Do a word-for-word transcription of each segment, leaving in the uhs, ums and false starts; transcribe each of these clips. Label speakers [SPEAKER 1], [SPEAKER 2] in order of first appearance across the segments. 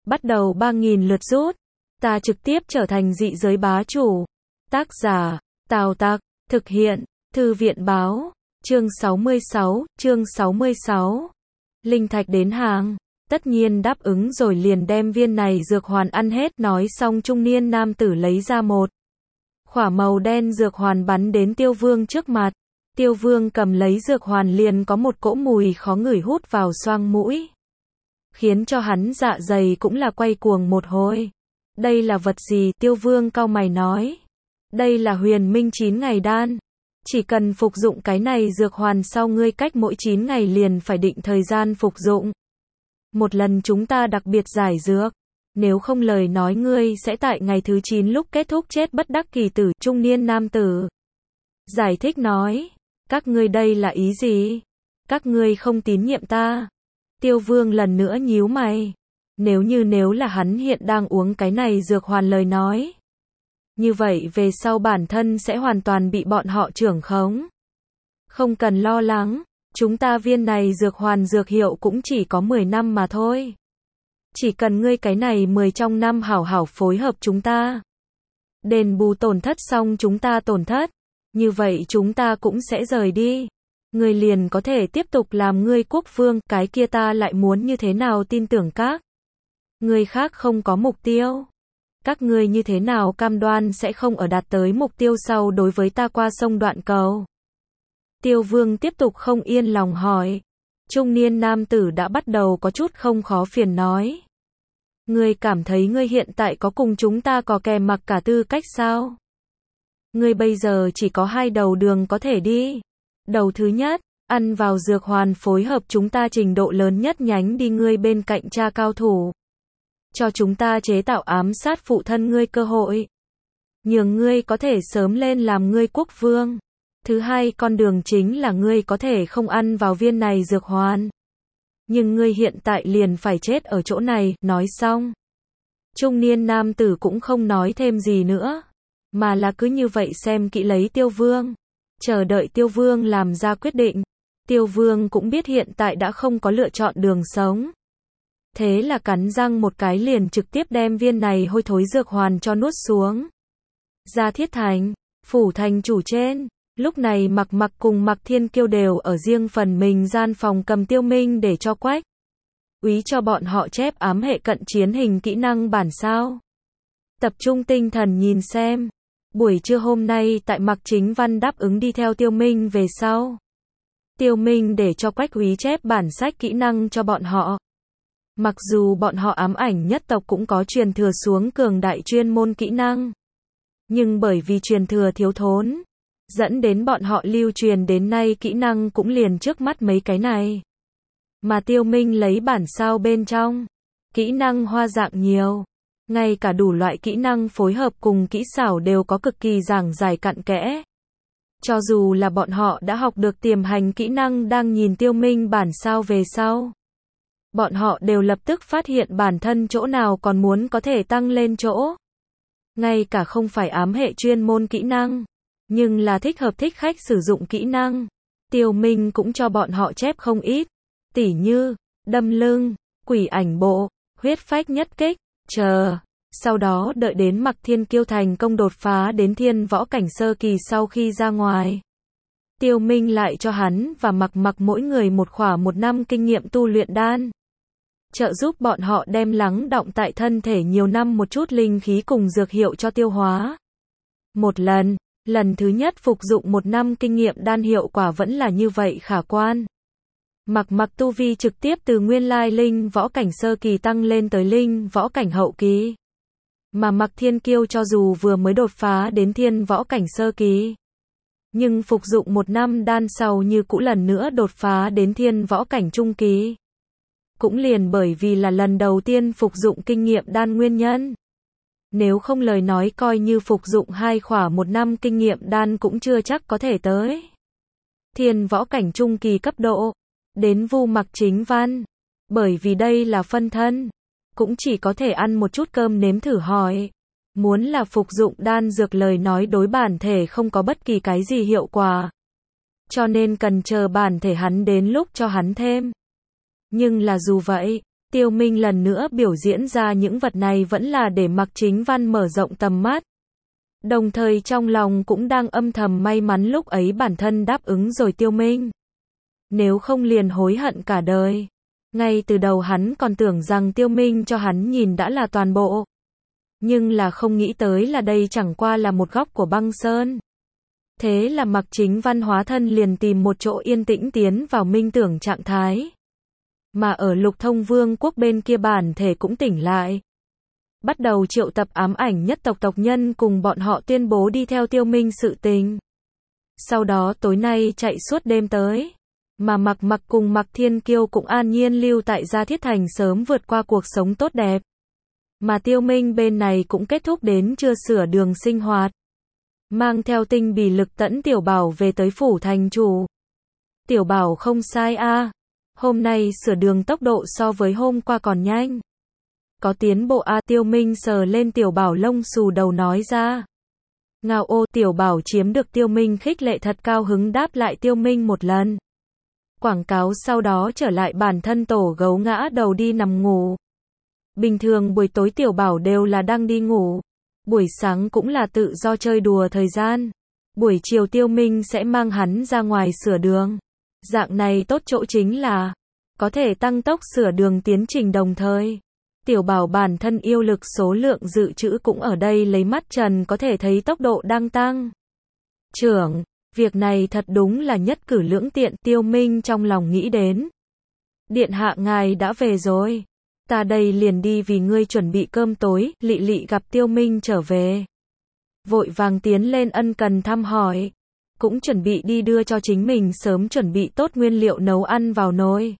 [SPEAKER 1] bắt đầu ba nghìn lượt rút. Ta trực tiếp trở thành dị giới bá chủ. Tác giả, Tào Tặc, thực hiện, Thư viện báo, chương sáu mươi sáu, chương sáu mươi sáu. Linh thạch đến hàng, tất nhiên đáp ứng rồi liền đem viên này dược hoàn ăn hết. Nói xong trung niên nam tử lấy ra một khỏa màu đen dược hoàn bắn đến Tiêu Vương trước mặt. Tiêu Vương cầm lấy dược hoàn liền có một cỗ mùi khó ngửi hút vào xoang mũi, khiến cho hắn dạ dày cũng là quay cuồng một hồi. Đây là vật gì? Tiêu Vương cau mày nói. Đây là huyền minh chín ngày đan. Chỉ cần phục dụng cái này dược hoàn sau ngươi cách mỗi chín ngày liền phải định thời gian phục dụng. Một lần chúng ta đặc biệt giải dược. Nếu không lời nói ngươi sẽ tại ngày thứ chín lúc kết thúc chết bất đắc kỳ tử. Trung niên nam tử giải thích nói. Các ngươi đây là ý gì? Các ngươi không tín nhiệm ta. Tiêu Vương lần nữa nhíu mày. Nếu như nếu là hắn hiện đang uống cái này dược hoàn lời nói, như vậy về sau bản thân sẽ hoàn toàn bị bọn họ trưởng khống. Không cần lo lắng, chúng ta viên này dược hoàn dược hiệu cũng chỉ có mười năm mà thôi. Chỉ cần ngươi cái này mười trong năm hảo hảo phối hợp chúng ta, đền bù tổn thất xong chúng ta tổn thất, như vậy chúng ta cũng sẽ rời đi. Ngươi liền có thể tiếp tục làm ngươi quốc vương, cái kia ta lại muốn như thế nào tin tưởng các ngươi khác không có mục tiêu. Các ngươi như thế nào cam đoan sẽ không ở đạt tới mục tiêu sau đối với ta qua sông đoạn cầu? Tiêu Vương tiếp tục không yên lòng hỏi. Trung niên nam tử đã bắt đầu có chút không khó phiền nói. Ngươi cảm thấy ngươi hiện tại có cùng chúng ta có kè mặc cả tư cách sao? Ngươi bây giờ chỉ có hai đầu đường có thể đi. Đầu thứ nhất, ăn vào dược hoàn phối hợp chúng ta trình độ lớn nhất nhánh đi ngươi bên cạnh cha cao thủ. Cho chúng ta chế tạo ám sát phụ thân ngươi cơ hội. Nhường ngươi có thể sớm lên làm ngươi quốc vương. Thứ hai con đường chính là ngươi có thể không ăn vào viên này dược hoàn. Nhưng ngươi hiện tại liền phải chết ở chỗ này. Nói xong, trung niên nam tử cũng không nói thêm gì nữa, mà là cứ như vậy xem kỹ lấy Tiêu Vương, chờ đợi Tiêu Vương làm ra quyết định. Tiêu Vương cũng biết hiện tại đã không có lựa chọn đường sống. Thế là cắn răng một cái liền trực tiếp đem viên này hôi thối dược hoàn cho nuốt xuống. Ra Thiết Thành, phủ thành chủ trên, lúc này Mặc Mặc cùng Mặc Thiên Kiêu đều ở riêng phần mình gian phòng cầm Tiêu Minh để cho Quách Úy cho bọn họ chép ám hệ cận chiến hình kỹ năng bản sao. Tập trung tinh thần nhìn xem. Buổi trưa hôm nay tại Mặc Chính Văn đáp ứng đi theo Tiêu Minh về sau, Tiêu Minh để cho Quách Úy chép bản sách kỹ năng cho bọn họ. Mặc dù bọn họ ám ảnh nhất tộc cũng có truyền thừa xuống cường đại chuyên môn kỹ năng, nhưng bởi vì truyền thừa thiếu thốn, dẫn đến bọn họ lưu truyền đến nay kỹ năng cũng liền trước mắt mấy cái này. Mà Tiêu Minh lấy bản sao bên trong, kỹ năng hoa dạng nhiều, ngay cả đủ loại kỹ năng phối hợp cùng kỹ xảo đều có cực kỳ giảng giải cặn kẽ. Cho dù là bọn họ đã học được tiềm hành kỹ năng đang nhìn Tiêu Minh bản sao về sau, bọn họ đều lập tức phát hiện bản thân chỗ nào còn muốn có thể tăng lên chỗ. Ngay cả không phải ám hệ chuyên môn kỹ năng, nhưng là thích hợp thích khách sử dụng kỹ năng, Tiêu Minh cũng cho bọn họ chép không ít. Tỉ như, đâm lưng, quỷ ảnh bộ, huyết phách nhất kích, chờ. Sau đó đợi đến Mặc Thiên Kiêu thành công đột phá đến thiên võ cảnh sơ kỳ sau khi ra ngoài, Tiêu Minh lại cho hắn và Mặc Mặc mỗi người một khỏa một năm kinh nghiệm tu luyện đan, trợ giúp bọn họ đem lắng đọng tại thân thể nhiều năm một chút linh khí cùng dược hiệu cho tiêu hóa. Một lần, lần thứ nhất phục dụng một năm kinh nghiệm đan hiệu quả vẫn là như vậy khả quan. Mặc Mặc tu vi trực tiếp từ nguyên lai linh võ cảnh sơ kỳ tăng lên tới linh võ cảnh hậu kỳ. Mà Mặc Thiên Kiêu cho dù vừa mới đột phá đến thiên võ cảnh sơ kỳ, nhưng phục dụng một năm đan sau như cũ lần nữa đột phá đến thiên võ cảnh trung kỳ. Cũng liền bởi vì là lần đầu tiên phục dụng kinh nghiệm đan nguyên nhân. Nếu không lời nói coi như phục dụng hai khỏa một năm kinh nghiệm đan cũng chưa chắc có thể tới thiên võ cảnh trung kỳ cấp độ. Đến Vu Mặc Chính Văn, bởi vì đây là phân thân, cũng chỉ có thể ăn một chút cơm nếm thử hỏi. Muốn là phục dụng đan dược lời nói đối bản thể không có bất kỳ cái gì hiệu quả, cho nên cần chờ bản thể hắn đến lúc cho hắn thêm. Nhưng là dù vậy, Tiêu Minh lần nữa biểu diễn ra những vật này vẫn là để Mạc Chính Văn mở rộng tầm mắt. Đồng thời trong lòng cũng đang âm thầm may mắn lúc ấy bản thân đáp ứng rồi Tiêu Minh. Nếu không liền hối hận cả đời. Ngay từ đầu hắn còn tưởng rằng Tiêu Minh cho hắn nhìn đã là toàn bộ. Nhưng là không nghĩ tới là đây chẳng qua là một góc của băng sơn. Thế là Mạc Chính Văn hóa thân liền tìm một chỗ yên tĩnh tiến vào minh tưởng trạng thái. Mà ở Lục Thông Vương quốc bên kia bản thể cũng tỉnh lại. Bắt đầu triệu tập ám ảnh nhất tộc tộc nhân cùng bọn họ tuyên bố đi theo Tiêu Minh sự tình. Sau đó tối nay chạy suốt đêm tới. Mà Mạc Mặc cùng Mạc Thiên Kiêu cũng an nhiên lưu tại Gia Thiết Thành sớm vượt qua cuộc sống tốt đẹp. Mà Tiêu Minh bên này cũng kết thúc đến chưa sửa đường sinh hoạt. Mang theo tinh bì lực tẫn Tiểu Bảo về tới phủ thành chủ. Tiểu Bảo không sai a, à. Hôm nay sửa đường tốc độ so với hôm qua còn nhanh. Có tiến bộ a à. Tiêu Minh sờ lên Tiểu Bảo lông xù đầu nói ra. Ngao ô, Tiểu Bảo chiếm được Tiêu Minh khích lệ thật cao hứng đáp lại Tiêu Minh một lần. Quảng cáo sau đó trở lại bản thân tổ gấu ngã đầu đi nằm ngủ. Bình thường buổi tối Tiểu Bảo đều là đang đi ngủ. Buổi sáng cũng là tự do chơi đùa thời gian. Buổi chiều Tiêu Minh sẽ mang hắn ra ngoài sửa đường. Dạng này tốt chỗ chính là có thể tăng tốc sửa đường tiến trình đồng thời. Tiểu Bảo bản thân yêu lực số lượng dự trữ cũng ở đây lấy mắt trần có thể thấy tốc độ đang tăng. Trưởng, việc này thật đúng là nhất cử lưỡng tiện, Tiêu Minh trong lòng nghĩ đến. Điện hạ ngài đã về rồi. Ta đây liền đi vì ngươi chuẩn bị cơm tối, Lị Lị gặp Tiêu Minh trở về. Vội vàng tiến lên ân cần thăm hỏi. Cũng chuẩn bị đi đưa cho chính mình sớm chuẩn bị tốt nguyên liệu nấu ăn vào nồi.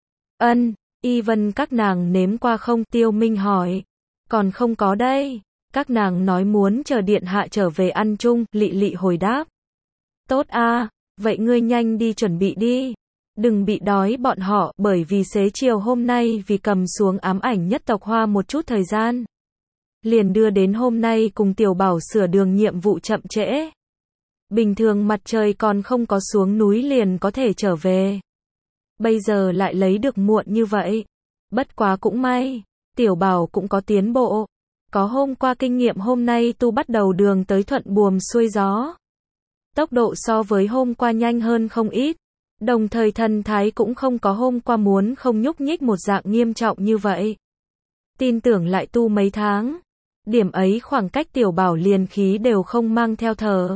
[SPEAKER 1] Ân, Y Vân các nàng nếm qua không? Tiêu Minh hỏi. Còn không có đây. Các nàng nói muốn chờ điện hạ trở về ăn chung, Lị Lị hồi đáp. Tốt a, vậy ngươi nhanh đi chuẩn bị đi. Đừng bị đói bọn họ, bởi vì xế chiều hôm nay vì cầm xuống ám ảnh nhất tộc hoa một chút thời gian. Liền đưa đến hôm nay cùng Tiểu Bảo sửa đường nhiệm vụ chậm trễ. Bình thường mặt trời còn không có xuống núi liền có thể trở về. Bây giờ lại lấy được muộn như vậy. Bất quá cũng may, Tiểu Bảo cũng có tiến bộ. Có hôm qua kinh nghiệm hôm nay tu bắt đầu đường tới thuận buồm xuôi gió. Tốc độ so với hôm qua nhanh hơn không ít. Đồng thời thần thái cũng không có hôm qua muốn không nhúc nhích một dạng nghiêm trọng như vậy. Tin tưởng lại tu mấy tháng. Điểm ấy khoảng cách Tiểu Bảo liền khí đều không mang theo thở.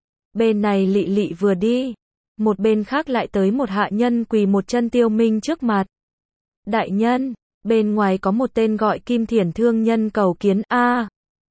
[SPEAKER 1] Bên này Lị Lị vừa đi. Một bên khác lại tới một hạ nhân quỳ một chân Tiêu Minh trước mặt. Đại nhân, bên ngoài có một tên gọi Kim Thiển thương nhân cầu kiến a. À,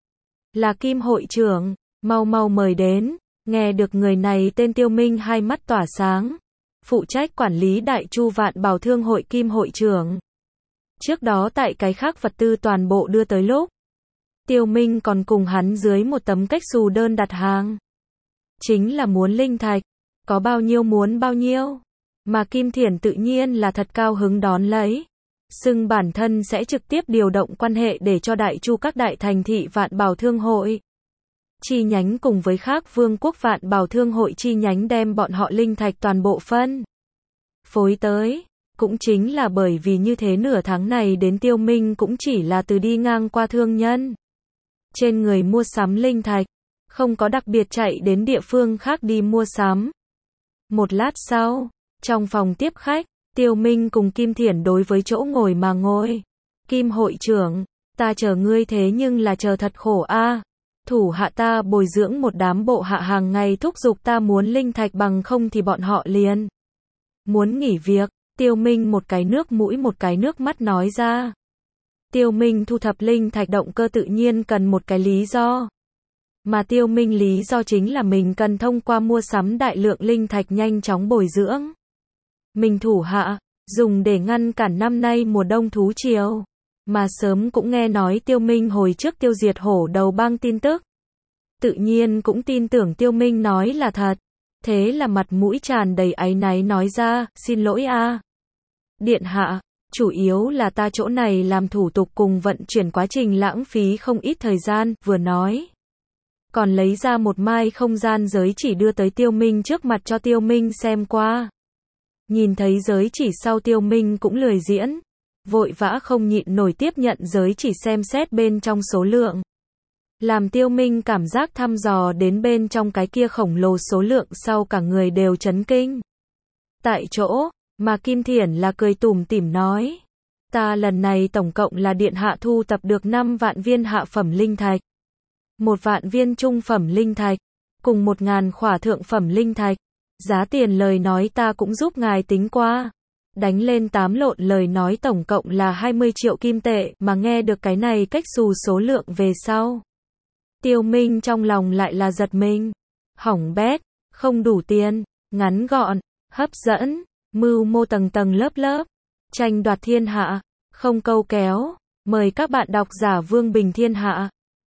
[SPEAKER 1] là Kim hội trưởng, mau mau mời đến. Nghe được người này tên Tiêu Minh hai mắt tỏa sáng. Phụ trách quản lý Đại Chu Vạn Bảo Thương hội Kim hội trưởng. Trước đó tại cái khác vật tư toàn bộ đưa tới lúc. Tiêu Minh còn cùng hắn dưới một tấm cách xù đơn đặt hàng. Chính là muốn linh thạch. Có bao nhiêu muốn bao nhiêu. Mà Kim Thiển tự nhiên là thật cao hứng đón lấy. Xưng bản thân sẽ trực tiếp điều động quan hệ để cho Đại Chu các đại thành thị Vạn Bảo Thương hội chi nhánh cùng với khác vương quốc Vạn Bảo Thương hội chi nhánh đem bọn họ linh thạch toàn bộ phân phối tới. Cũng chính là bởi vì như thế nửa tháng này đến Tiêu Minh cũng chỉ là từ đi ngang qua thương nhân. Trên người mua sắm linh thạch. Không có đặc biệt chạy đến địa phương khác đi mua sắm. Một lát sau, trong phòng tiếp khách, Tiêu Minh cùng Kim Thiển đối với chỗ ngồi mà ngồi. Kim hội trưởng, ta chờ ngươi thế nhưng là chờ thật khổ a. À. Thủ hạ ta bồi dưỡng một đám bộ hạ hàng ngày thúc giục ta muốn linh thạch bằng không thì bọn họ liền muốn nghỉ việc. Tiêu Minh một cái nước mũi một cái nước mắt nói ra. Tiêu Minh thu thập linh thạch động cơ tự nhiên cần một cái lý do. Mà Tiêu Minh lý do chính là mình cần thông qua mua sắm đại lượng linh thạch nhanh chóng bồi dưỡng mình thủ hạ, dùng để ngăn cản năm nay mùa đông thú triều. Mà sớm cũng nghe nói Tiêu Minh hồi trước tiêu diệt hổ đầu bang tin tức. Tự nhiên cũng tin tưởng Tiêu Minh nói là thật. Thế là mặt mũi tràn đầy áy náy nói ra, xin lỗi a. À. Điện hạ, chủ yếu là ta chỗ này làm thủ tục cùng vận chuyển quá trình lãng phí không ít thời gian, vừa nói. Còn lấy ra một mai không gian giới chỉ đưa tới Tiêu Minh trước mặt cho Tiêu Minh xem qua. Nhìn thấy giới chỉ sau Tiêu Minh cũng lười diễn. vội vã không nhịn nổi tiếp nhận giới chỉ xem xét bên trong số lượng. Làm Tiêu Minh cảm giác thăm dò đến bên trong cái kia khổng lồ số lượng sau cả người đều chấn kinh. Tại chỗ, mà Kim Thiển là cười tủm tỉm nói. Ta lần này tổng cộng là điện hạ thu tập được năm vạn viên hạ phẩm linh thạch. Một vạn viên trung phẩm linh thạch. Cùng một ngàn khỏa thượng phẩm linh thạch. Giá tiền lời nói ta cũng giúp ngài tính qua. Đánh lên tám lộn lời nói tổng cộng là hai mươi triệu kim tệ, mà nghe được cái này cách xù số lượng về sau. Tiêu Minh trong lòng lại là giật mình. Hỏng bét, không đủ tiền, ngắn gọn, hấp dẫn, mưu mô tầng tầng lớp lớp, tranh đoạt thiên hạ, không câu kéo. Mời các bạn đọc giả Vương Bình Thiên Hạ.